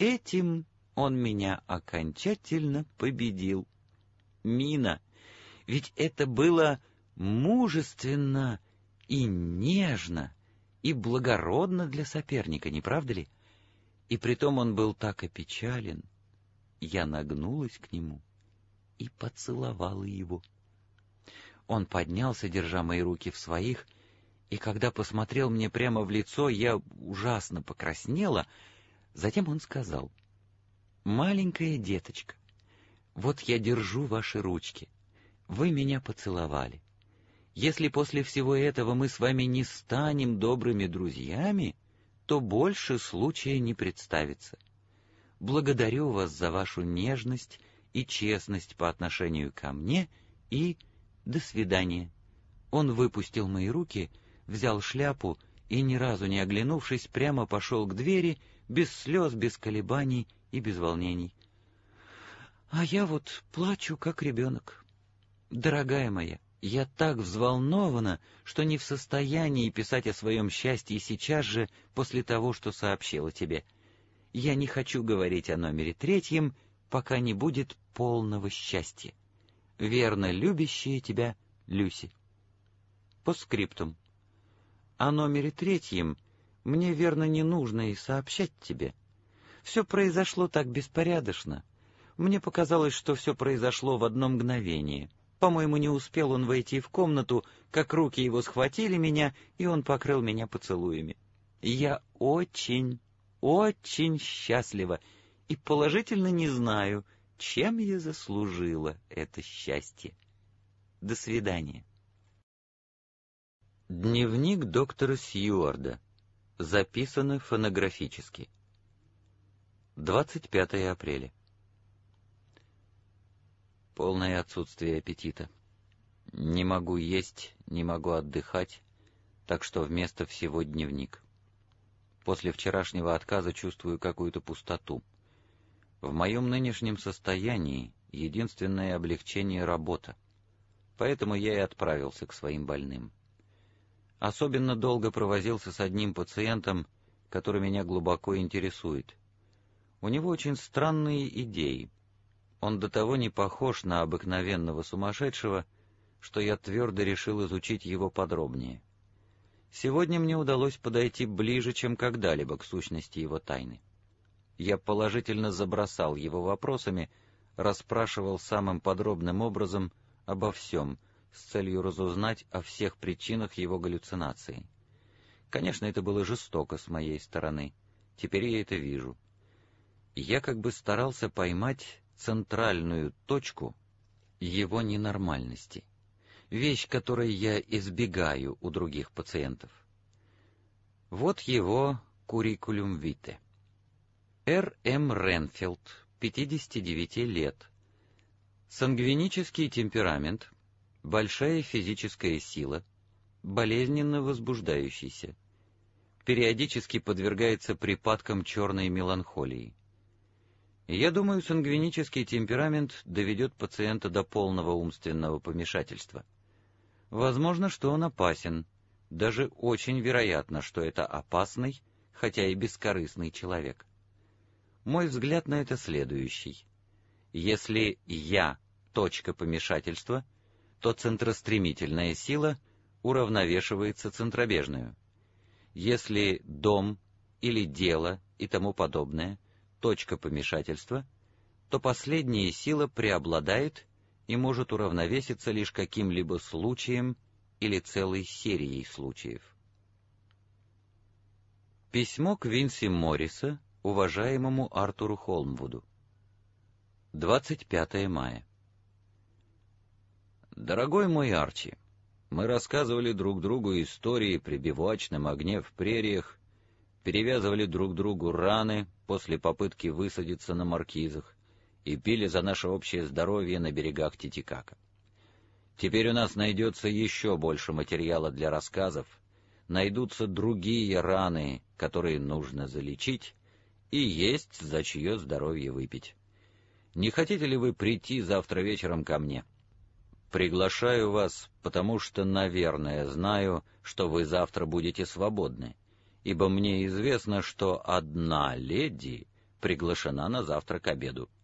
этим он меня окончательно победил. Мина, ведь это было мужественно и нежно, и благородно для соперника, не правда ли? И притом он был так опечален. Я нагнулась к нему и поцеловала его. Он поднялся, держа мои руки в своих, и когда посмотрел мне прямо в лицо, я ужасно покраснела. Затем он сказал: «Маленькая деточка, вот я держу ваши ручки. Вы меня поцеловали. Если после всего этого мы с вами не станем добрыми друзьями, то больше случая не представится. Благодарю вас за вашу нежность и честность по отношению ко мне, и до свидания». Он выпустил мои руки, взял шляпу и, ни разу не оглянувшись, прямо пошел к двери, без слез, без колебаний и без волнений. А я вот плачу, как ребенок. Дорогая моя, я так взволнована, что не в состоянии писать о своем счастье сейчас же, после того, что сообщила тебе. Я не хочу говорить о номере 3, пока не будет полного счастья. Верно любящая тебя Люси. Постскриптум. О номере 3 мне, верно, не нужно и сообщать тебе. Все произошло так беспорядочно. Мне показалось, что все произошло в одно мгновение. По-моему, не успел он войти в комнату, как руки его схватили меня, и он покрыл меня поцелуями. Я очень, очень счастлива и положительно не знаю, чем я заслужила это счастье. До свидания. Дневник доктора Сьюарда. Записано фонографически. 25 апреля. Полное отсутствие аппетита. Не могу есть, не могу отдыхать, так что вместо всего дневник. После вчерашнего отказа чувствую какую-то пустоту. В моем нынешнем состоянии единственное облегчение — работа. Поэтому я и отправился к своим больным. Особенно долго провозился с одним пациентом, который меня глубоко интересует. У него очень странные идеи. Он до того не похож на обыкновенного сумасшедшего, что я твердо решил изучить его подробнее. Сегодня мне удалось подойти ближе, чем когда-либо, к сущности его тайны. Я положительно забросал его вопросами, расспрашивал самым подробным образом обо всем, с целью разузнать о всех причинах его галлюцинации. Конечно, это было жестоко с моей стороны. Теперь я это вижу. Я как бы старался поймать центральную точку его ненормальности, вещь, которой я избегаю у других пациентов. Вот его curriculum vitae. Р. М. Ренфилд, 59 лет. Сангвинический темперамент, большая физическая сила, болезненно возбуждающийся. Периодически подвергается припадкам черной меланхолии. Я думаю, сангвинический темперамент доведет пациента до полного умственного помешательства. Возможно, что он опасен, даже очень вероятно, что это опасный, хотя и бескорыстный человек. Мой взгляд на это следующий. Если «я» — точка помешательства, то центростремительная сила уравновешивается центробежную. Если дом или дело и тому подобное — точка помешательства, то последняя сила преобладает и может уравновеситься лишь каким-либо случаем или целой серией случаев. Письмо к Винси Морриса уважаемому Артуру Холмвуду. 25 мая. Дорогой мой Арчи, мы рассказывали друг другу истории при бивуачном огне в прериях, перевязывали друг другу раны после попытки высадиться на маркизах и пили за наше общее здоровье на берегах Титикака. Теперь у нас найдется еще больше материала для рассказов, найдутся другие раны, которые нужно залечить, и есть за чье здоровье выпить. Не хотите ли вы прийти завтра вечером ко мне? Приглашаю вас, потому что, наверное, знаю, что вы завтра будете свободны, ибо мне известно, что одна леди приглашена на завтра к обеду.